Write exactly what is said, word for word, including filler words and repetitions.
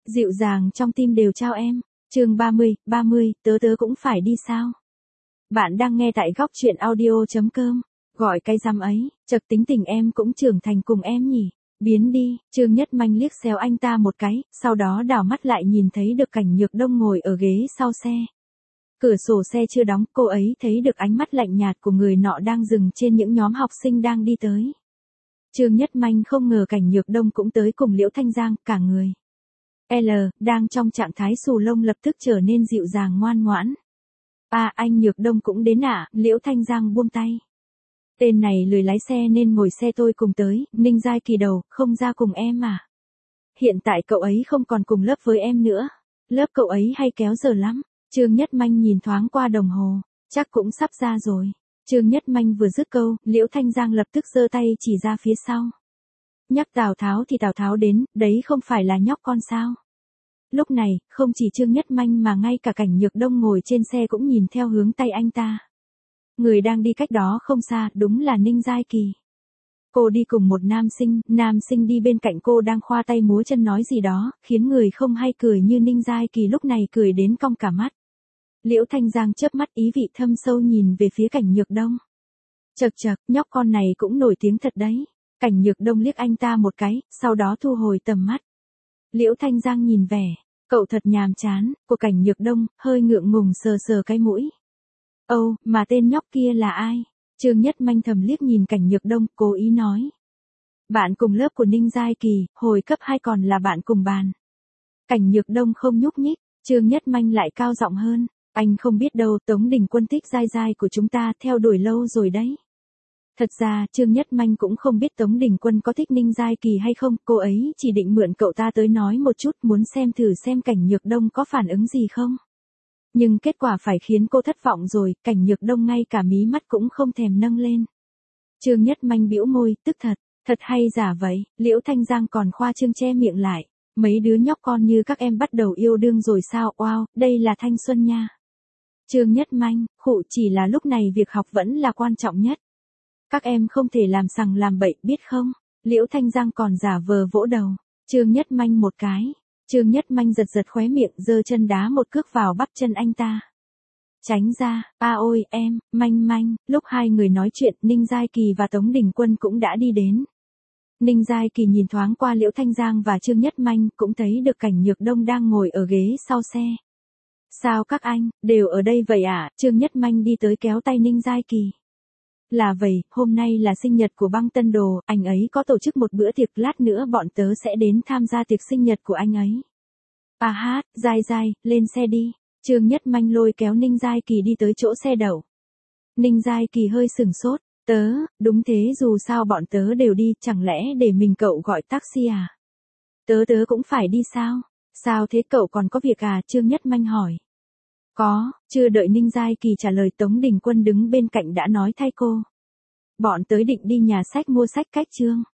Dịu dàng trong tim đều trao em. Chương ba mươi, ba mươi, tớ tớ cũng phải đi sao? Bạn đang nghe tại góc truyện audio chấm com. Gọi cái răm ấy, chật tính tình em cũng trưởng thành cùng em nhỉ. Biến đi, Trương Nhất Manh liếc xéo anh ta một cái, sau đó đảo mắt lại nhìn thấy được Cảnh Nhược Đông ngồi ở ghế sau xe. Cửa sổ xe chưa đóng, cô ấy thấy được ánh mắt lạnh nhạt của người nọ đang dừng trên những nhóm học sinh đang đi tới. Trương Nhất Manh không ngờ Cảnh Nhược Đông cũng tới cùng Liễu Thanh Giang, cả người L, đang trong trạng thái xù lông lập tức trở nên dịu dàng ngoan ngoãn. À, anh Nhược Đông cũng đến à? Liễu Thanh Giang buông tay. Tên này lười lái xe nên ngồi xe tôi cùng tới. Ninh Giai Kỳ đầu, không ra cùng em à? Hiện tại cậu ấy không còn cùng lớp với em nữa. Lớp cậu ấy hay kéo giờ lắm. Trương Nhất Manh nhìn thoáng qua đồng hồ, chắc cũng sắp ra rồi. Trương Nhất Manh vừa dứt câu, Liễu Thanh Giang lập tức giơ tay chỉ ra phía sau. Nhắc Tào Tháo thì Tào Tháo đến, đấy không phải là nhóc con sao? Lúc này, không chỉ Trương Nhất Manh mà ngay cả Cảnh Nhược Đông ngồi trên xe cũng nhìn theo hướng tay anh ta. Người đang đi cách đó không xa, đúng là Ninh Giai Kỳ. Cô đi cùng một nam sinh, nam sinh đi bên cạnh cô đang khoa tay múa chân nói gì đó, khiến người không hay cười như Ninh Giai Kỳ lúc này cười đến cong cả mắt. Liễu Thanh Giang chớp mắt ý vị thâm sâu nhìn về phía Cảnh Nhược Đông. Chậc chậc, nhóc con này cũng nổi tiếng thật đấy. Cảnh Nhược Đông liếc anh ta một cái, sau đó thu hồi tầm mắt. Liễu Thanh Giang nhìn vẻ, cậu thật nhàm chán, của Cảnh Nhược Đông, hơi ngượng ngùng sờ sờ cái mũi. Âu, mà tên nhóc kia là ai? Trương Nhất Manh thầm liếc nhìn Cảnh Nhược Đông, cố ý nói. Bạn cùng lớp của Ninh Giai Kỳ, hồi cấp hai còn là bạn cùng bàn. Cảnh Nhược Đông không nhúc nhích, Trương Nhất Manh lại cao giọng hơn. Anh không biết đâu, Tống Đình Quân thích Giai Giai của chúng ta theo đuổi lâu rồi đấy. Thật ra, Trương Nhất Manh cũng không biết Tống Đình Quân có thích Ninh Giai Kỳ hay không, cô ấy chỉ định mượn cậu ta tới nói một chút, muốn xem thử xem Cảnh Nhược Đông có phản ứng gì không. Nhưng kết quả phải khiến cô thất vọng rồi, Cảnh Nhược Đông ngay cả mí mắt cũng không thèm nâng lên. Trương Nhất Manh bĩu môi, tức thật, thật hay giả vậy, Liễu Thanh Giang còn khoa trương che miệng lại. Mấy đứa nhóc con như các em bắt đầu yêu đương rồi sao, wow, đây là thanh xuân nha. Trương Nhất Manh, khụ chỉ là lúc này việc học vẫn là quan trọng nhất. Các em không thể làm sằng làm bậy, biết không? Liễu Thanh Giang còn giả vờ vỗ đầu. Trương Nhất Manh một cái. Trương Nhất Manh giật giật khóe miệng, giơ chân đá một cước vào bắp chân anh ta. Tránh ra, a ôi em, Manh Manh. Lúc hai người nói chuyện, Ninh Giai Kỳ và Tống Đình Quân cũng đã đi đến. Ninh Giai Kỳ nhìn thoáng qua Liễu Thanh Giang và Trương Nhất Manh, cũng thấy được Cảnh Nhược Đông đang ngồi ở ghế sau xe. Sao các anh, đều ở đây vậy à? Trương Nhất Manh đi tới kéo tay Ninh Giai Kỳ. Là vậy, hôm nay là sinh nhật của Băng Tân Đồ, anh ấy có tổ chức một bữa tiệc, lát nữa bọn tớ sẽ đến tham gia tiệc sinh nhật của anh ấy. À hát, Giai Giai, lên xe đi. Trương Nhất Manh lôi kéo Ninh Giai Kỳ đi tới chỗ xe đậu. Ninh Giai Kỳ hơi sửng sốt, tớ, đúng thế, dù sao bọn tớ đều đi, chẳng lẽ để mình cậu gọi taxi à? Tớ tớ cũng phải đi sao? Sao thế, cậu còn có việc à? Trương Nhất Manh hỏi. Có, chưa đợi Ninh Giai Kỳ trả lời Tống Đình Quân đứng bên cạnh đã nói thay cô. Bọn tớ định đi nhà sách mua sách cách chương.